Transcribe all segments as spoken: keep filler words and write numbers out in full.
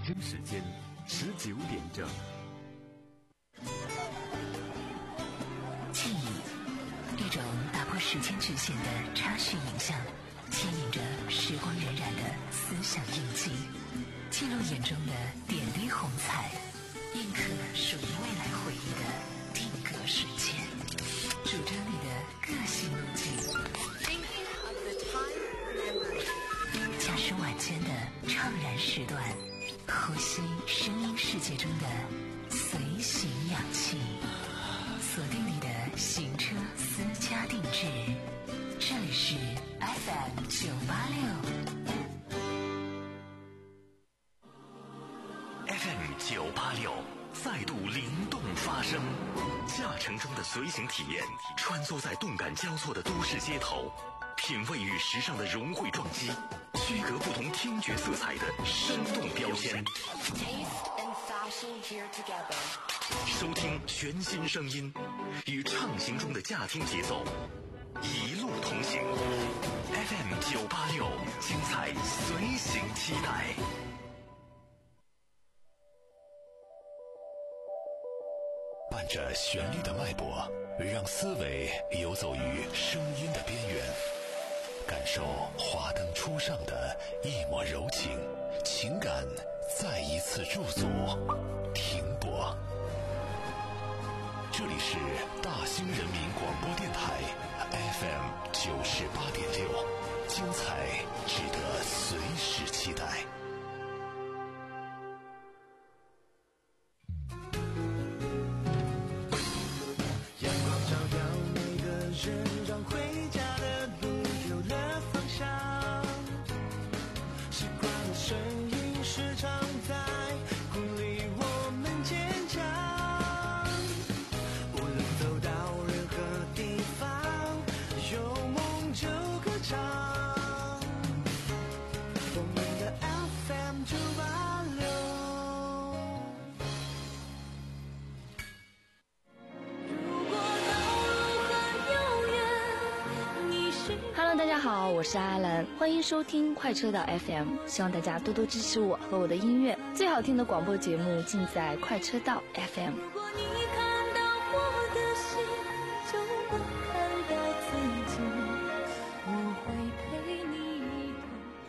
京时间十九点整。 记忆，一种打破时间局限的插叙影像，牵引着时光荏苒的思想印记，记录眼中的点滴红彩，印刻属于未来回忆的定格瞬间，主张你的个性路径。驾驶晚间的怅然时段，呼吸声音世界中的随行氧气，锁定你的行车私家定制。这里是 F M 九八六 F M 九八六再度灵动发声，驾乘中的随行体验，穿梭在动感交错的都市街头，品味与时尚的融汇撞击，区隔不同听觉色彩的生动标签，收听全新声音，与畅行中的驾听节奏一路同行。 F M 九八六，精彩随行期待。伴着旋律的脉搏，让思维游走于声音的边缘，感受华灯初上的一抹柔情，情感再一次驻足停泊。这里是大兴人民广播电台 F M 九十八点六，精彩值得随时期待。 让回家的路有了方向，习惯的声音时常在鼓励我们坚强，无论走到任何地方，有梦就歌唱，我们的 F M 九八六。 Hello， 大家好，我是阿兰，欢迎收听快车道 F M， 希望大家多多支持我和我的音乐，最好听的广播节目尽在快车道 F M。 如果你看到我的心，就能看到自己，我会陪你一同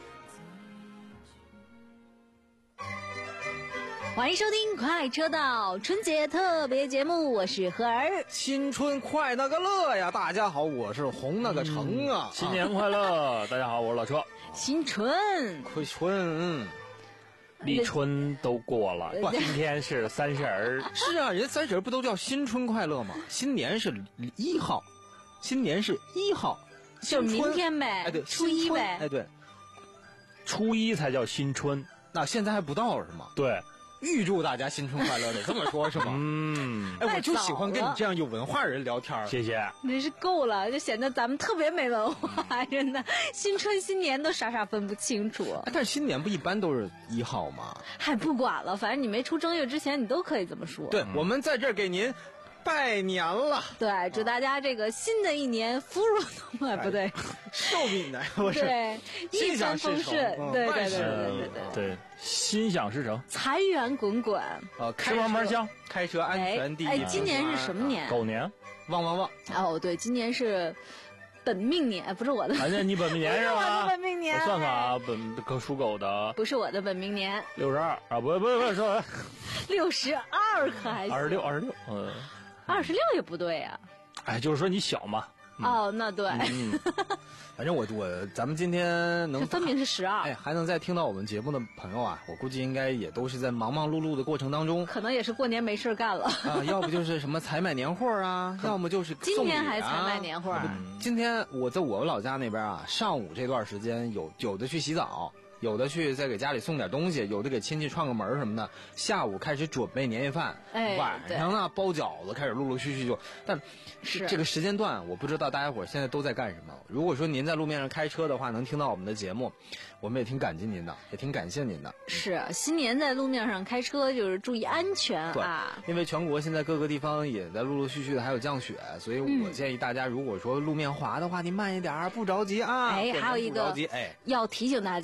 欢迎收听快车道春节特别节目，我是何儿。 新春快那个乐呀！大家好，我是红那个成啊！ 嗯、新年快乐！大家好，我是老车。 新春， 快春，嗯， 立春都过了，今天是三十儿。 是啊，人三十儿不都叫新春快乐吗？新年是一号，新年是一号， 就明天呗， 哎对， 初一呗， 哎对， 初一才叫新春， 那现在还不到是吗？ 对。 预祝大家新春快乐，得这么说是吗？ 嗯， 哎，我就喜欢跟你这样有文化人聊天。 谢谢， 真是够了，就显得咱们特别没文化，真的。新春新年都傻傻分不清楚。 哎、但是新年不一般都是一号吗？ 还不管了，反正你没出正月之前，你都可以这么说。 对，嗯、我们在这儿给您拜年了。 对，祝大家这个新的一年福如东海，不对， 寿比南，不是， 对，一帆风顺， 嗯、 对对对对对对对，心想事成， 财源滚滚， 呃， 吃嘛嘛香， 开车安全第一。 哎，今年是什么年？ 狗年， 旺旺旺。 哦，对，今年是本命年，不是我的。 反正你本命年是吧？ 我的本命年。 我算算啊，本属狗的， 不是我的本命年。 六十二啊，不不不说， 六十二可还行？ 二十六，二十六，嗯。 二十六也不对呀、 啊，哎，就是说你小嘛。 嗯、哦，那对。 嗯、反正我我咱们今天能分明是十二， 哎，还能再听到我们节目的朋友啊，我估计应该也都是在忙忙碌碌的过程当中， 可能也是过年没事干了啊，要不就是什么采买年货啊，要么就是今天还采买年货。 嗯、今天我在我老家那边啊，上午这段时间有有的去洗澡。有的去再给家里送点东西，有的给亲戚串个门什么的。下午开始准备年夜饭， 哎、 晚上呢包饺子，开始陆陆续续就。但是这个时间段，我不知道大家伙现在都在干什么。如果说您在路面上开车的话，能听到我们的节目，我们也挺感激您的，也挺感谢您的。 是新年在路面上开车就是注意安全啊， 因为全国现在各个地方也在陆陆续续的还有降雪，所以我建议大家，如果说路面滑的话，你慢一点，不着急啊。 哎，还有一个， 哎， 要提醒大家这。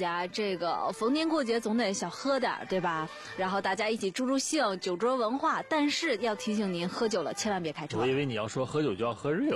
这个逢年过节总得小喝点，对吧？然后大家一起助助兴，酒桌文化。但是要提醒您，喝酒了千万别开车。 我以为你要说喝酒就要喝 real，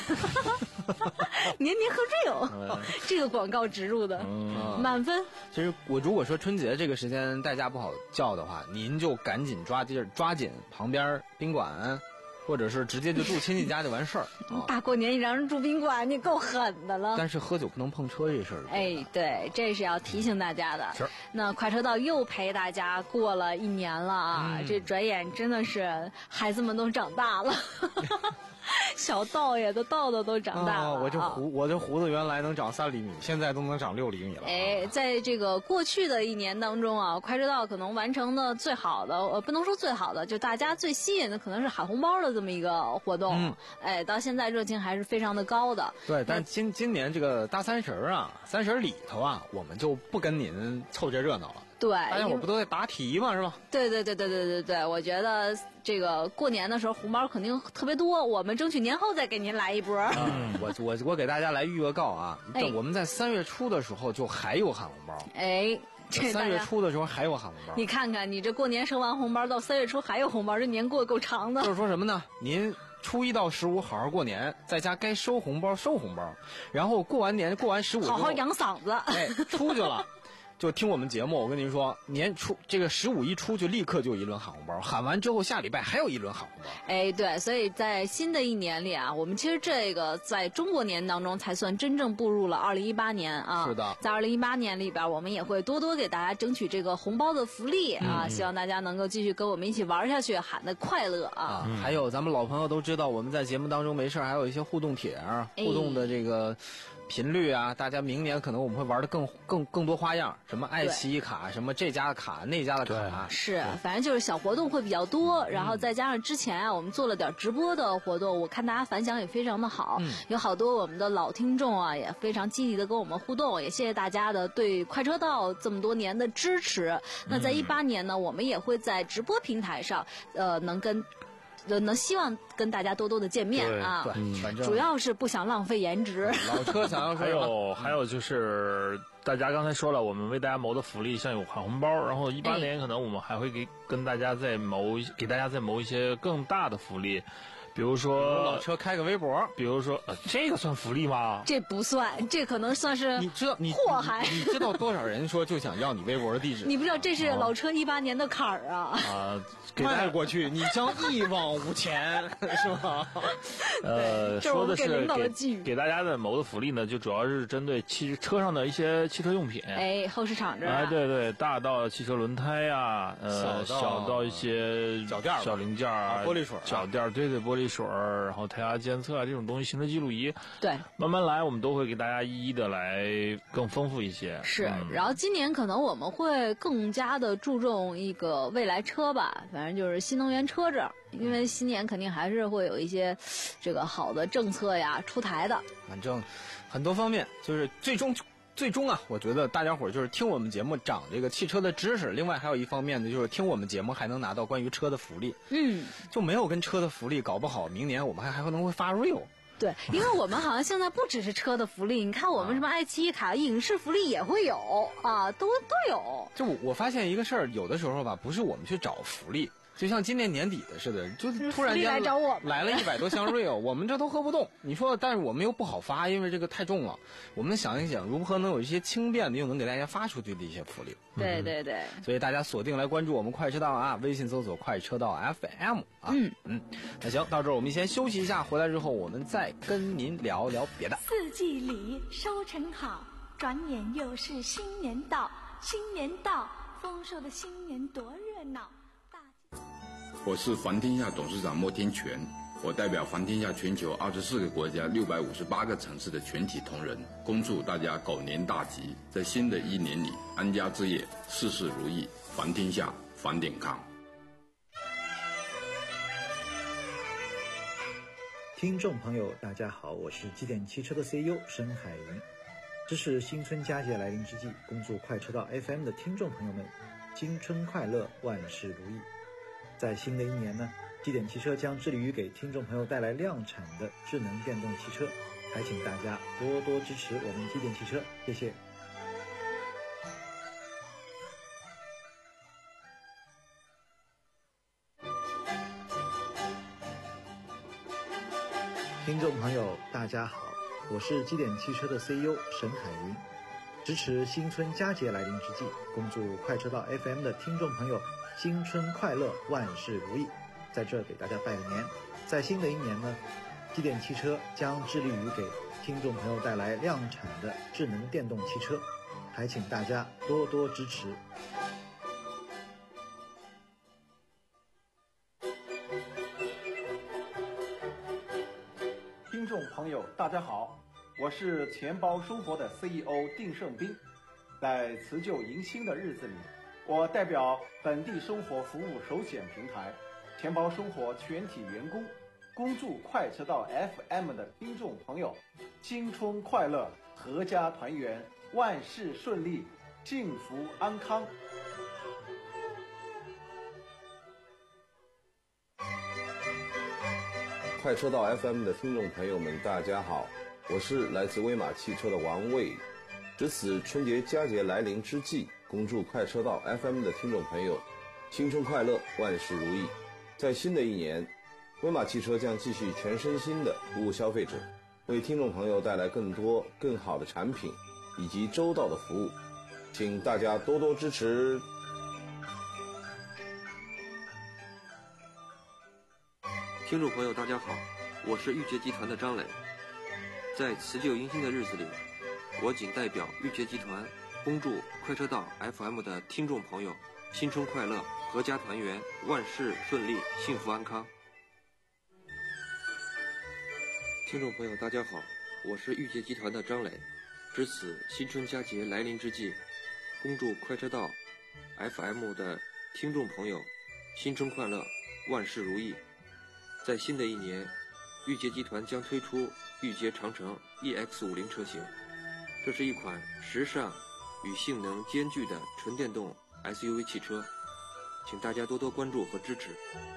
年年喝 real，、嗯、这个广告植入的、嗯、满分。 其实我如果说春节这个时间代驾不好叫的话，您就赶紧抓地儿，抓紧旁边宾馆。或者是直接就住亲戚家就完事儿、啊。 大过年你让人住宾馆，你够狠的了。 但是喝酒不能碰车这事儿。 哎，对，这是要提醒大家的。 是。 那快车道又陪大家过了一年了啊，嗯、这转眼真的是孩子们都长大了。小道爷的道道都长大了、 哦、我这胡、啊、我这胡子原来能长三厘米，现在都能长六厘米了、啊。 哎，在这个过去的一年当中啊，快车道可能完成的最好的，呃，不能说最好的，就大家最吸引的可能是喊红包的这么一个活动。嗯，哎，到现在热情还是非常的高的。 对，但是今今年这个大三十啊，三十里头啊，我们就不跟您凑这热闹了。 对， 大家伙不都在答题吗？是吧？ 对对对对对对对，我觉得这个过年的时候红包肯定特别多，我们争取年后再给您来一波。 嗯，我我我给大家来预告啊，哎、我们在三月初的时候就还有喊红包。 哎， 三月初的时候还有喊红包。 你看看，你这过年收完红包到三月初还有红包，这年过够长的。 就是说什么呢？您初一到十五好好过年，在家该收红包收红包，然后过完年过完十五好好养嗓子。 哎，出去了。就听我们节目，我跟您说，年初这个十五一出就立刻就一轮喊红包，喊完之后下礼拜还有一轮喊红包。 哎，对，所以在新的一年里啊，我们其实这个在中国年当中才算真正步入了二零一八年啊。 是的， 在二零一八年里边，我们也会多多给大家争取这个红包的福利啊， 嗯、 希望大家能够继续跟我们一起玩下去，喊的快乐啊。 啊嗯、还有咱们老朋友都知道，我们在节目当中没事还有一些互动帖啊， 哎、 互动的这个。频率啊，大家明年可能我们会玩的更更更多花样，什么爱奇艺卡，什么这家的卡，那家的卡， 是，反正就是小活动会比较多，然后再加上之前啊，我们做了点直播的活动，我看大家反响也非常的好，嗯、有好多我们的老听众啊，也非常积极的跟我们互动，也谢谢大家的对快车道这么多年的支持。那在一八年呢，我们也会在直播平台上，呃，能跟。能希望跟大家多多的见面啊， 对，嗯、反正主要是不想浪费颜值。 老车想要说， 还有还有就是大家刚才说了，我们为大家谋的福利，像有喊红包，然后一八年可能我们还会给跟大家再谋给大家再谋一些更大的福利。比如说老车开个微博， 比如说、呃、这个算福利吗？ 这不算，这可能算是你知道你祸害。 你知道多少人说就想要你微博的地址？ 你不知道这是老车一八年的坎儿啊！ 啊， 迈过去你将一往无前，是吧？ 呃，说的是给给大家的谋的福利呢，就主要是针对汽车上的一些汽车用品。 哎，后市场这啊，对对，大到汽车轮胎啊，呃，小到, 小到一些脚垫、 小零件啊， 玻璃水、 脚垫，对对，玻璃水，然后胎压监测啊这种东西，行车记录仪， 对， 慢慢来，我们都会给大家一一的来更丰富一些。 是，嗯、然后今年可能我们会更加的注重一个未来车吧，反正就是新能源车这儿，因为新年肯定还是会有一些这个好的政策呀出台的。 反正很多方面，就是最终。最终啊，我觉得大家伙就是听我们节目长这个汽车的知识，另外还有一方面呢，就是听我们节目还能拿到关于车的福利。 嗯， 就没有跟车的福利，搞不好明年我们还还可能会发 real。 对，因为我们好像现在不只是车的福利，你看我们什么爱奇艺卡、影视福利也会有啊，都都有。 就我发现一个事儿，有的时候吧，不是我们去找福利。就像今年年底的似的，就突然间来找我来了一百多箱 real， 我们这都喝不动。你说，但是我们又不好发，因为这个太重了。我们想一想，如何能有一些轻便的，又能给大家发出去的一些福利。 对对对。 嗯、所以大家锁定来关注我们快车道啊，微信搜索快车道 F M 啊。嗯嗯。那行，到这儿我们先休息一下，回来之后我们再跟您聊聊别的。 四季里收成好，转眼又是新年到，新年到，丰收的新年多热闹。 我是环天下董事长莫天全，我代表环天下全球二十四个国家六百五十八个城市的全体同仁，恭祝大家狗年大吉，在新的一年里安家置业，事事如意，环天下，环点康。 听众朋友大家好，我是基点汽车的 C E O 申海云。这是新春佳节来临之际，恭祝快车道 F M 的听众朋友们新春快乐，万事如意。在新的一年呢，基点汽车将致力于给听众朋友带来量产的智能电动汽车，还请大家多多支持我们基点汽车，谢谢。 听众朋友，大家好，我是基点汽车的 C E O 沈海云。支持新春佳节来临之际，恭祝快车道 F M 的听众朋友新春快乐，万事如意。在这给大家拜个年。在新的一年呢，基点汽车将致力于给听众朋友带来量产的智能电动汽车，还请大家多多支持。 听众朋友，大家好，我是钱包生活的 C E O 丁胜斌。在辞旧迎新的日子里，我代表本地生活服务首选平台钱包生活全体员工，恭祝快车道 F M 的听众朋友新春快乐，阖家团圆，万事顺利，幸福安康。 快车道 F M 的听众朋友们，大家好，我是来自威马汽车的王卫。值此春节佳节来临之际，恭祝快车道 F M 的听众朋友新春快乐，万事如意。在新的一年，威马汽车将继续全身心的服务消费者，为听众朋友带来更多更好的产品以及周到的服务，请大家多多支持。 听众朋友大家好，我是裕捷集团的张磊。在辞旧迎新的日子里，我仅代表裕捷集团恭祝快车道 F M 的听众朋友新春快乐，阖家团圆，万事顺利，幸福安康。听众朋友大家好，我是裕捷集团的张磊。值此新春佳节来临之际，恭祝快车道 F M 的听众朋友新春快乐，万事如意。在新的一年，裕捷集团将推出裕捷长城 E X 五十 车型，这是一款时尚与性能兼具的纯电动 S U V 汽车，请大家多多关注和支持。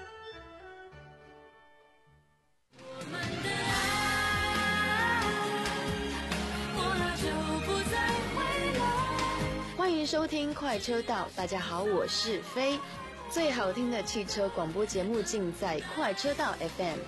欢迎收听快车道，大家好，我是飞。最好听的汽车广播节目尽在快车道 F M。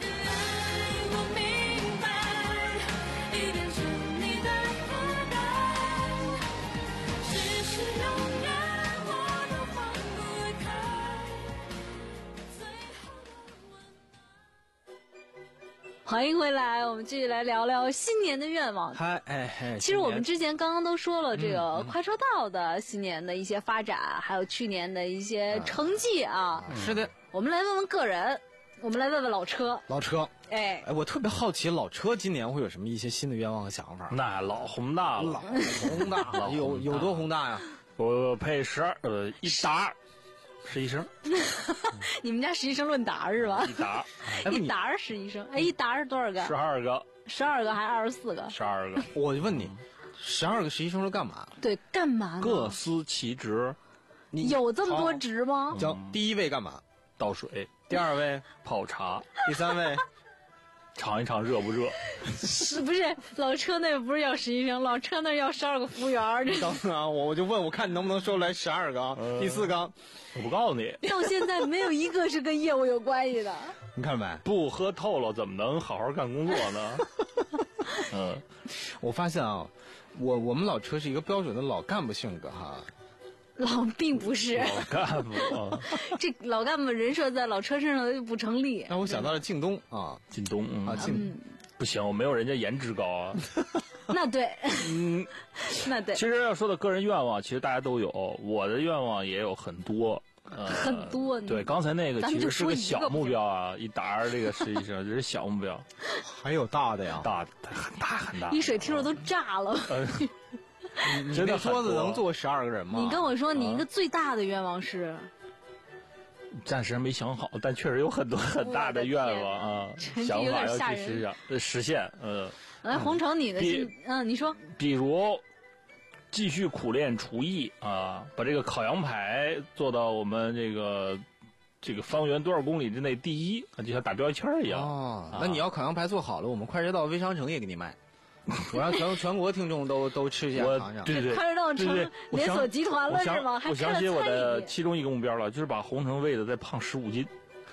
欢迎回来，我们继续来聊聊新年的愿望。 嗨，哎哎， 其实我们之前刚刚都说了这个快车道的新年的一些发展，嗯嗯、还有去年的一些成绩啊。 嗯、是的， 我们来问问个人，我们来问问老车。 老车， 哎哎，我特别好奇老车今年会有什么一些新的愿望和想法。 那老宏大了， 老宏大了，有有多宏大呀？ 我配十二呃一打。实习生， 你们家实习生论打是吧？ 一打， 一打是实习生，哎，一打是多少个？ 十二个， 十二个还是二十四个？ 十二个。 我就问你，十二个实习生是干嘛？ 对，干嘛呢？ 各司其职。 你有这么多职吗？ 叫第一位干嘛？ 倒水。 第二位泡茶。 第三位尝一尝热不热？ 是不是老车那不是要实习生，老车那要十二个服务员。 当然，我我就问，我看你能不能说出来十二个啊？呃、第四个， 我不告诉你。 到现在没有一个是跟业务有关系的。 你看没？ 不喝透了，怎么能好好干工作呢？ 嗯，我发现啊，我我们老车是一个标准的老干部性格哈。 老并不是老干部，啊、 这老干部人设在老车身上就不成立。 那我想到了靳东啊， 靳东、嗯、 啊，靳、嗯、 不行，我没有人家颜值高啊。 那对， 嗯， 那对。 其实要说到个人愿望，其实大家都有，我的愿望也有很多。呃、 很多。 对，刚才那个其实是个小目标啊，一打这个实际上这是小目标， 还有大的呀， 大的很大很大。 一水听着都炸了。 呃你这桌子能坐十二个人吗？ 你跟我说，你一个最大的愿望是？ 暂时没想好，但确实有很多很大的愿望啊，想法要去实现，实现。嗯。 来，洪城，你的心，嗯，你说。 比如，继续苦练厨艺啊，把这个烤羊排做到我们这个这个方圆多少公里之内第一，就像打标签一样。 哦，那你要烤羊排做好了，我们快车道微商城也给你卖。我让全全国听众都都吃一下尝尝。 对对对， 快车道成连锁集团了是吗？ 我想起我的其中一个目标了，就是把红城喂的再胖十五斤。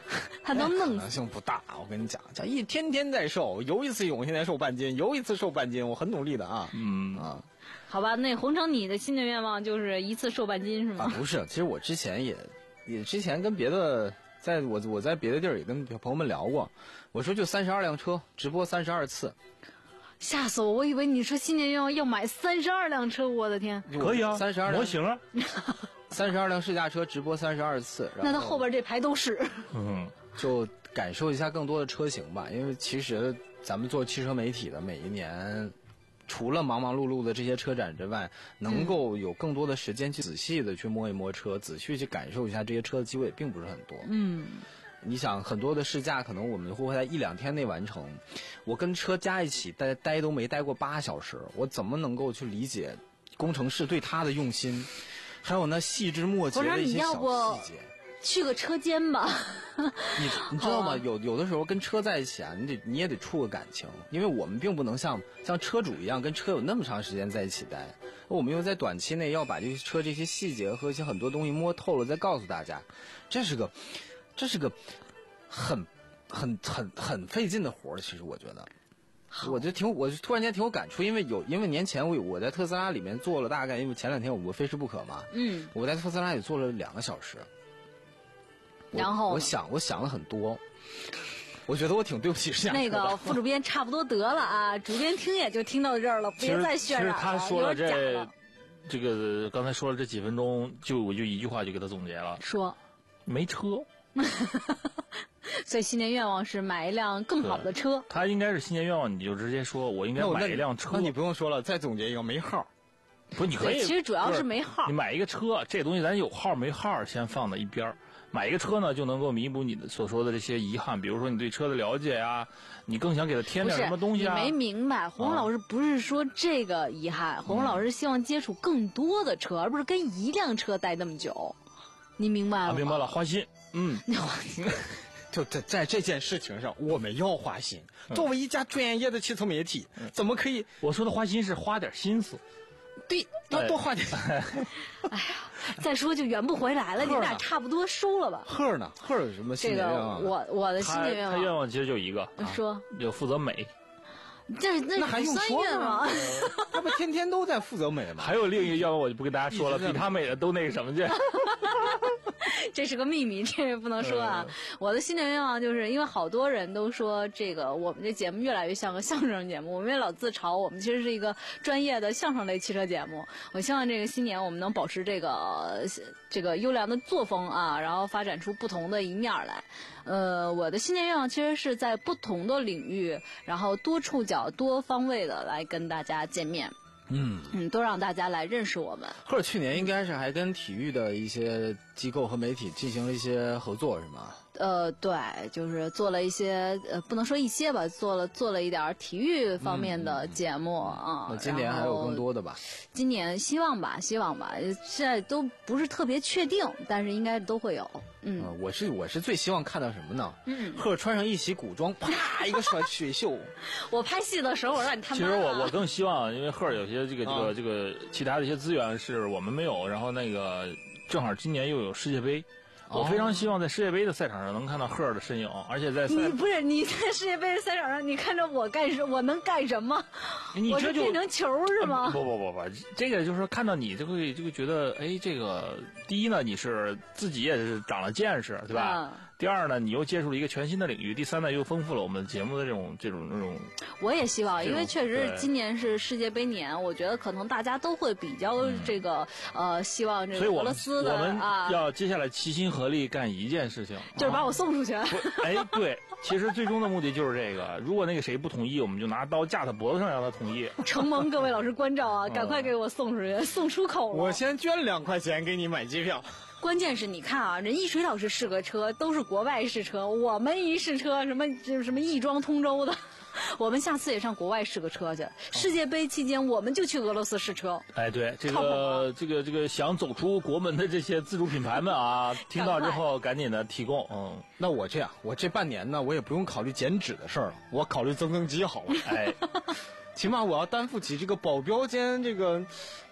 他能弄可能性不大。我跟你讲，这一天天在瘦，游一次泳现在瘦半斤，游一次瘦半斤，我很努力的啊。 嗯啊， 好吧，那红成你的新年愿望就是一次瘦半斤是吗？ 啊，不是，其实我之前也也之前跟别的，在我我在别的地儿也跟朋友们聊过，我说就三十二辆车，直播三十二次。 吓死我！我以为你说新年愿望要买三十二辆车，我的天！ 可以啊， 三十二模型啊， 三十二辆试驾车直播三十二次。 那他后边这排都是。 嗯， 就感受一下更多的车型吧，因为其实咱们做汽车媒体的，每一年除了忙忙碌碌的这些车展之外，能够有更多的时间去仔细的去摸一摸车，仔细去感受一下这些车的机会，并不是很多。 嗯。 你想很多的试驾可能我们会在一两天内完成，我跟车加一起待待都没待过八小时，我怎么能够去理解工程师对他的用心，还有那细枝末节的一些小细节？ 去个车间吧。 你你知道吗？有有的时候跟车在一起啊，你得你也得处个感情，因为我们并不能像像车主一样跟车有那么长时间在一起待，我们又在短期内要把这些车这些细节和一些很多东西摸透了再告诉大家，这是个。这是个很很很很费劲的活儿，其实我觉得，我就挺我就突然间挺有感触，因为有因为年前我我在特斯拉里面做了大概，因为前两天我我非吃不可嘛， 嗯， 我在特斯拉里做了两个小时， 然后我想我想了很多，我觉得我挺对不起试驾车的。 那个副主编差不多得了啊，主编听也就听到这儿了，别再渲染了， 其实他说了这了这个刚才说了这几分钟，就我就一句话就给他总结了， 说没车。 所以新年愿望是买一辆更好的车。 他应该是新年愿望，你就直接说，我应该买一辆车。 那你不用说了，再总结一个没号。 不是，你可以。 其实主要是没号。 你买一个车，这东西咱有号没号先放在一边儿。买一个车呢，就能够弥补你的所说的这些遗憾，比如说你对车的了解啊，你更想给它添点什么东西啊？ 你没明白，洪老师不是说这个遗憾，洪老师希望接触更多的车，而不是跟一辆车待那么久。你明白了吗？ 啊、明白了，花心。嗯， 就在在这件事情上，我们要花心。作为一家专业的汽车媒体，嗯、怎么可以？ 我说的花心是花点心思。 对，要多花点。 哎呀，再说就圆不回来了，你俩差不多收了吧？ 贺呢？贺有什么新年愿望？ 这个我我的新年愿望， 他愿望其实就一个， 说就负责美。 这那那还用说吗？他不天天都在负责美吗？ 还有另一个愿望，我就不跟大家说了，比他美的都那个什么去。 这是个秘密，这个不能说啊。嗯、我的新年愿望就是，因为好多人都说这个我们这节目越来越像个相声节目，我们也老自嘲我们其实是一个专业的相声类汽车节目。我希望这个新年我们能保持这个这个优良的作风啊，然后发展出不同的一面来。呃，我的新年愿望其实是在不同的领域，然后多触角、多方位的来跟大家见面。 嗯嗯，都让大家来认识我们。 或者去年应该是还跟体育的一些机构和媒体进行了一些合作，是吗？ 呃，对，就是做了一些呃，不能说一些吧，做了做了一点体育方面的节目啊。 那今年还有更多的吧？ 今年希望吧，希望吧，现在都不是特别确定，但是应该都会有。嗯， 呃、我是我是最希望看到什么呢？ 嗯， 贺穿上一袭古装，啪一个甩水袖。 我拍戏的时候，我让你他妈。 其实我我更希望，因为贺有些这个这个、啊、这个其他的一些资源是我们没有，然后那个正好今年又有世界杯。我非常希望在世界杯的赛场上能看到赫尔的身影，而且在赛你不是你在世界杯的赛场上，你看着我干什？我能干什么？ 你这就变成球是吗？ 不不不不，这个就是说看到你就会就会觉得，哎，这个第一呢，你是自己也是长了见识，对吧？ 嗯、 第二呢，你又接触了一个全新的领域；第三呢，又丰富了我们节目的这种这种这种。 我也希望，因为确实今年是世界杯年，我觉得可能大家都会比较这个、嗯、呃，希望这个俄罗斯的我们啊， 要接下来齐心合力干一件事情， 就是把我送出去。 啊、哎，对，其实最终的目的就是这个。如果那个谁不同意，我们就拿刀架他脖子上让他同意。 承蒙各位老师关照啊，赶快给我送出去，送出口了。 我先捐两块钱给你买机票。 关键是你看啊，人一水老师试个车都是国外试车，我们一试车什么就是什么亦庄通州的。我们下次也上国外试个车去。世界杯期间，我们就去俄罗斯试车。 哎，对，这个这个这个想走出国门的这些自主品牌们啊，听到之后赶紧的提供。嗯， 那我这样，我这半年呢，我也不用考虑减脂的事儿了，我考虑增增肌好了。 哎， 起码我要担负起这个保镖兼这个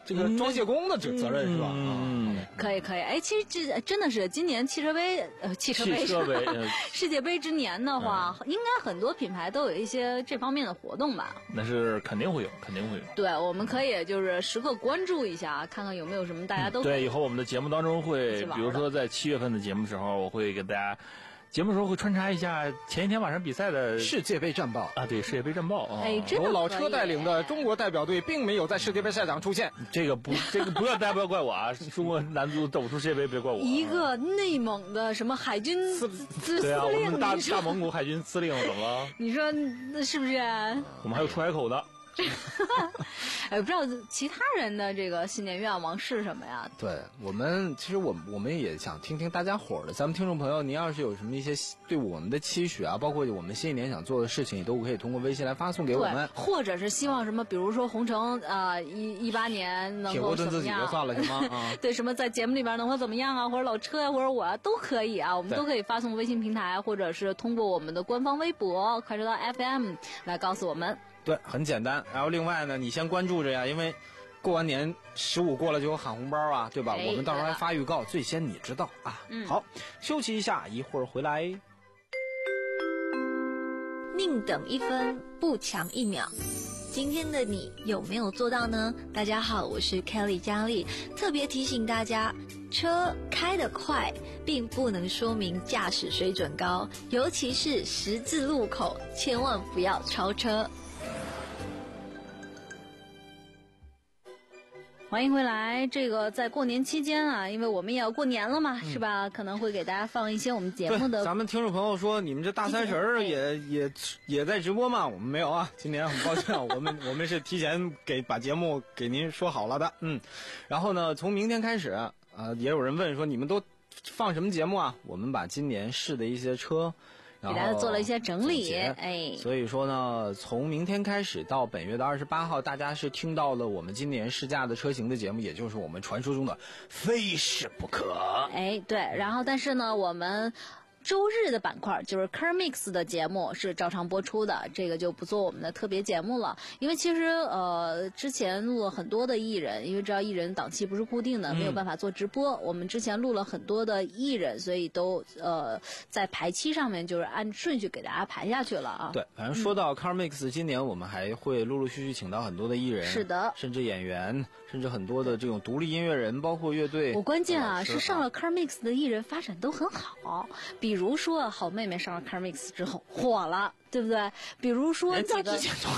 这个装卸工的责责任是吧？ 嗯， 可以可以。哎，其实这真的是今年汽车杯呃汽车杯汽车杯、呃、 世界杯之年的话、嗯，应该很多品牌都有一些这方面的活动吧？ 那是肯定会有，肯定会有。 对，我们可以就是时刻关注一下，看看有没有什么大家都、 嗯、对。以后我们的节目当中会，比如说在七月份的节目时候，我会给大家。节目时候会穿插一下前一天晚上比赛的世界杯战报啊，对，世界杯战报啊， 哎， 由老车带领的中国代表队并没有在世界杯赛场出现。 这个不，这个不要大家不要怪我啊，中国男足走不出世界杯别怪我、啊。 一个内蒙的什么海军司司对啊， 司令， 我们大大蒙古海军司令怎么了？ 你说那是不是？ 我们还有出海口的。 哎，不知道其他人的这个新年愿望是什么呀？ 对我们，其实我我们也想听听大家伙儿的。咱们听众朋友，您要是有什么一些对我们的期许啊，包括我们新一年想做的事情，也都可以通过微信来发送给我们。 或者是希望什么，比如说红城啊，一一八年能够怎么样？铁锅炖自己就算了，行吗？啊， 对，什么在节目里边能够怎么样啊？或者老车呀、啊，或者我啊，都可以啊，我们都可以发送微信平台，或者是通过我们的官方微博快车道 F M 来告诉我们。 对，很简单。然后另外呢，你先关注着呀，因为过完年十五过了就有喊红包啊，对吧？ 哎、 我们到时候还发预告，最先你知道啊。 嗯， 好，休息一下，一会儿回来。 宁等一分，不强一秒。今天的你有没有做到呢？大家好，我是 Kelly 佳丽，特别提醒大家，车开得快并不能说明驾驶水准高，尤其是十字路口，千万不要超车。 欢迎回来。这个在过年期间啊，因为我们也要过年了嘛，嗯、是吧？可能会给大家放一些我们节目的。 咱们听众朋友说，你们这大三十儿也也也在直播吗？我们没有啊，今年很抱歉，我们我们是提前给把节目给您说好了的，嗯。然后呢，从明天开始，呃，也有人问说你们都放什么节目啊？我们把今年试的一些车。 给大家做了一些整理，哎， 所以说呢，从明天开始到本月的二十八号，大家是听到了我们今年试驾的车型的节目，也就是我们传说中的非试不可。 哎，对，然后但是呢，我们周日的板块就是 Car Mix 的节目是照常播出的，这个就不做我们的特别节目了。因为其实呃之前录了很多的艺人，因为知道艺人档期不是固定的，没有办法做直播。嗯、我们之前录了很多的艺人，所以都呃在排期上面就是按顺序给大家排下去了啊。 对，反正说到 Car Mix，、嗯、今年我们还会陆陆续续请到很多的艺人， 是的， 甚至演员，甚至很多的这种独立音乐人，包括乐队。 我关键啊是上了 Car Mix 的艺人发展都很好，比。比如说，好妹妹上了 Car Mix 之后火了，对不对？比如说几个，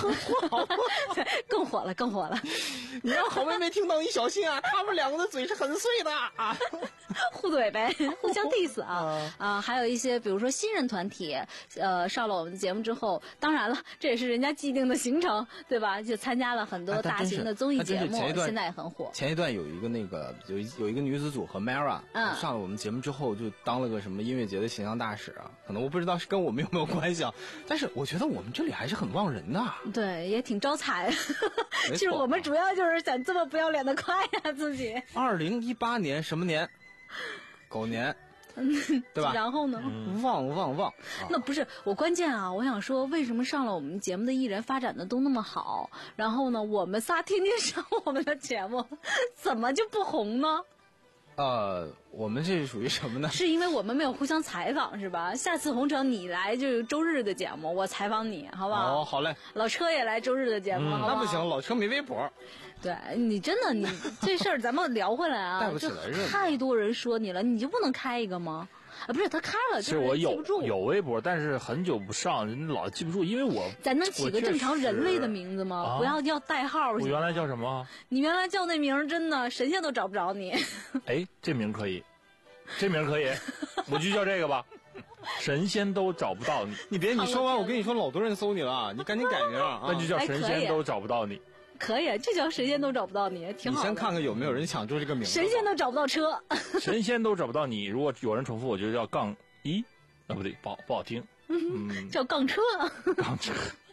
更火了，更火了。 你让好妹妹听到你小心啊，他们两个的嘴是很碎的啊， 互怼呗，互相 diss 啊啊！还有一些，比如说新人团体，呃，上了我们的节目之后，当然了，这也是人家既定的行程，对吧？就参加了很多大型的综艺节目，现在也很火。 前一段有一个那个有有一个女子组合 Mara， 嗯，上了我们节目之后就当了个什么音乐节的形象大使啊，可能我不知道是跟我们有没有关系啊，但是我觉得我们这里还是很旺人的， 对，也挺招财。其实我们主要就是想这么不要脸的夸呀自己。 二零一八年什么年？狗年。对吧？ 然后呢？ 嗯、旺旺旺！ 那不是我关键啊！我想说，为什么上了我们节目的艺人发展的都那么好，然后呢，我们仨天天上我们的节目，怎么就不红呢？ 呃，我们这是属于什么呢？ 是因为我们没有互相采访，是吧？下次红城你来就是周日的节目，我采访你，好不好？ 哦，好嘞。 老车也来周日的节目， 嗯、 好不好？ 那不行，老车没微博。 对你真的，你这事儿咱们聊回来啊， 带不起来热。 太多人说你了，你就不能开一个吗？啊，不是他开了，就是我有有微博，但是很久不上，人老记不住，因为我咱能起个正常人类的名字吗？ 啊、 不要叫代号。 我原来叫什么？ 你原来叫那名真的神仙都找不着你。 哎，这名可以，这名可以，我就叫这个吧。神仙都找不到你， 你别你说完，我跟你说，老多人搜你了，你赶紧改名啊！ 那就叫神仙都找不到你。 可以，这叫神仙都找不到你，挺好的。 你先看看有没有人抢住这个名字。 神仙都找不到车， 神仙都找不到你。如果有人重复，我就叫杠一，啊不对，不好不好听。 嗯，叫杠车。 杠车。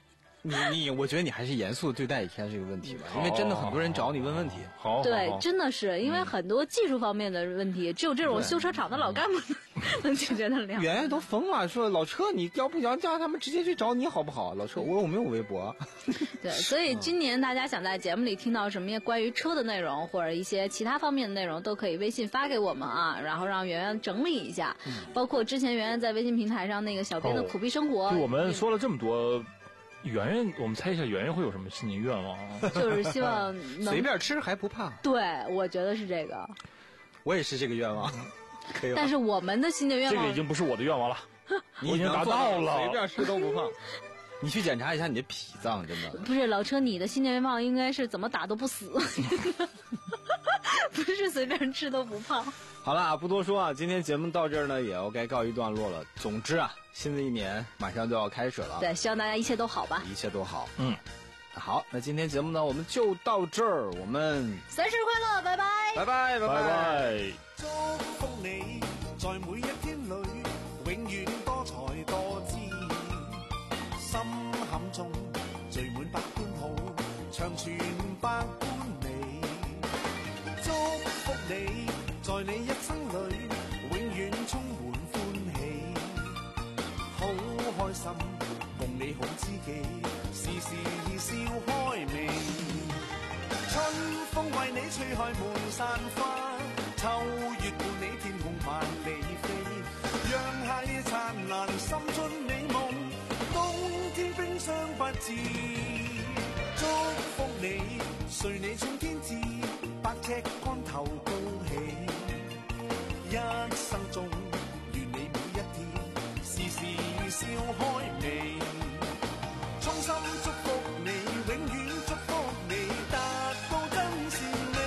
你你，我觉得你还是严肃对待一下这个问题吧，因为真的很多人找你问问题。 好， 对，真的是因为很多技术方面的问题，只有这种修车厂的老干部能解决得了。 圆圆都疯了，说老车你要不要叫他们直接去找你好不好？老车，我我没有微博。 对，所以今年大家想在节目里听到什么关于车的内容，或者一些其他方面的内容，都可以微信发给我们啊，然后让圆圆整理一下。嗯、包括之前圆圆在微信平台上那个小编的苦逼生活。 哦、我们说了这么多。圆圆，我们猜一下圆圆会有什么新年愿望啊？ 就是希望能随便吃还不胖。 对，我觉得是这个。 我也是这个愿望，可以。 但是我们的新年愿望， 这个已经不是我的愿望了， 你已经达到了， 随便吃都不胖。你去检查一下你的脾脏，真的。 不是老车，你的新年愿望应该是怎么打都不死，不是随便吃都不胖。 好了，不多说啊，今天节目到这儿呢，也要该告一段落了。总之啊，新的一年马上就要开始了， 对，希望大家一切都好吧， 一切都好。 嗯， 好，那今天节目呢，我们就到这儿，我们三十快乐，拜拜， 拜拜，拜拜。 祝福你在每一天里永遠多才多姿，心坎中聚滿百般好，長存百般美。祝福你在你一生裏永遠充滿歡喜，好開心共你好知己，時時笑開眉。春風為你吹開滿山花，秋月伴你天空萬里飛，讓夏夜燦爛心中美夢，冬天冰霜不至。祝福你隨你衝天志，百尺竿頭高起，一生中願你每一天時時笑開眉，衷心祝福你，永遠祝福你，達到真善美。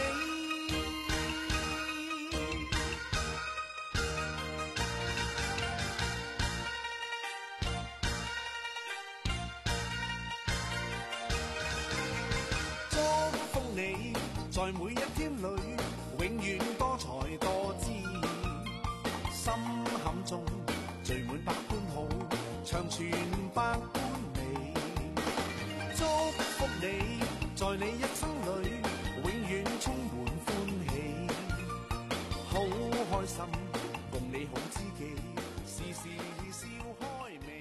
祝福你在每一天裏永遠多才多姿，心坎中聚滿百般好，長存百般美。祝福你在你一生裏永遠充滿歡喜，好開心共你好知己，時時笑開眉。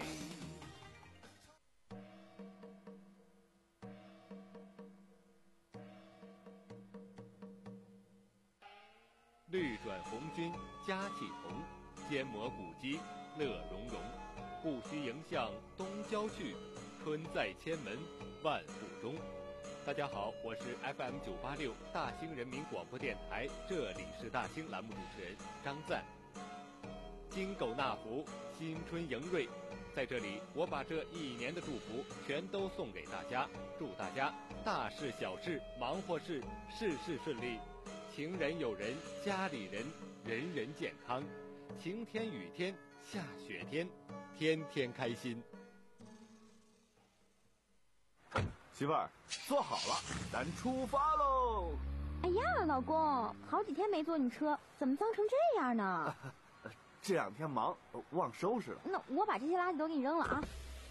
绿转红军佳气同，坚磨古肌乐融融。不须迎向东郊去，春在千门万户中。大家好，我是 F M 九八六大兴人民广播电台，这里是大兴栏目主持人张赞。金狗纳福，新春迎瑞，在这里我把这一年的祝福全都送给大家，祝大家大事小事忙活事事事顺利，情人友人家里人人人健康，晴天雨天下雪天，天天开心。 媳妇儿，坐好了，咱出发喽！ 哎呀，老公，好几天没坐你车，怎么脏成这样呢？ 这两天忙，忘收拾了。 那我把这些垃圾都给你扔了啊！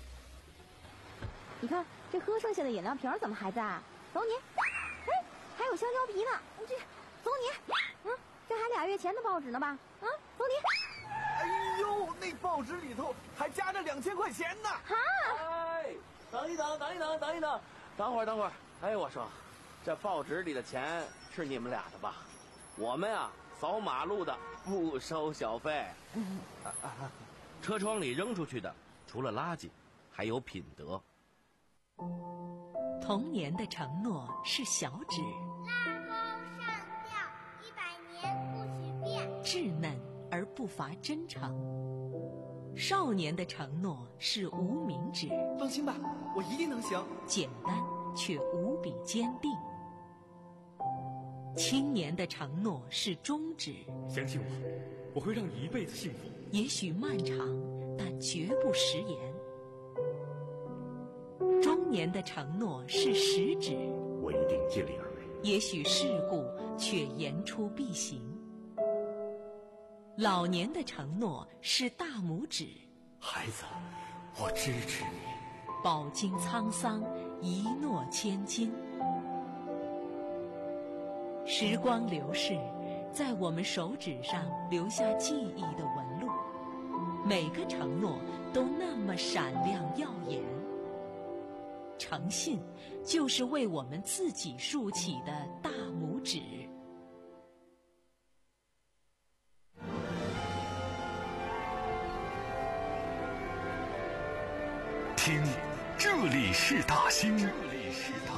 你看这喝剩下的饮料瓶怎么还在？走你！哎，还有香蕉皮呢，这走你！嗯，这还俩月前的报纸呢吧？啊，走你！ 哎呦，那报纸里头还夹着两千块钱呢！ 哈！ 哎，等一等，等一等，等一等，等会儿，等会儿。哎，我说，这报纸里的钱是你们俩的吧？我们啊，扫马路的不收小费。 车窗里扔出去的，除了垃圾，还有品德。 童年的承诺是小指， 拉钩上吊，一百年不许变， 稚嫩而不乏真诚。少年的承诺是无名指， 放心吧，我一定能行。 简单却无比坚定。青年的承诺是中指， 相信我，我会让你一辈子幸福。 也许漫长，但绝不食言。中年的承诺是食指， 我一定尽力而为。 也许世故，却言出必行。老年的承诺是大拇指， 孩子，我支持你。 饱经沧桑，一诺千金。时光流逝，在我们手指上留下记忆的纹路，每个承诺都那么闪亮耀眼。诚信就是为我们自己竖起的大拇指。 听，这里是大兴。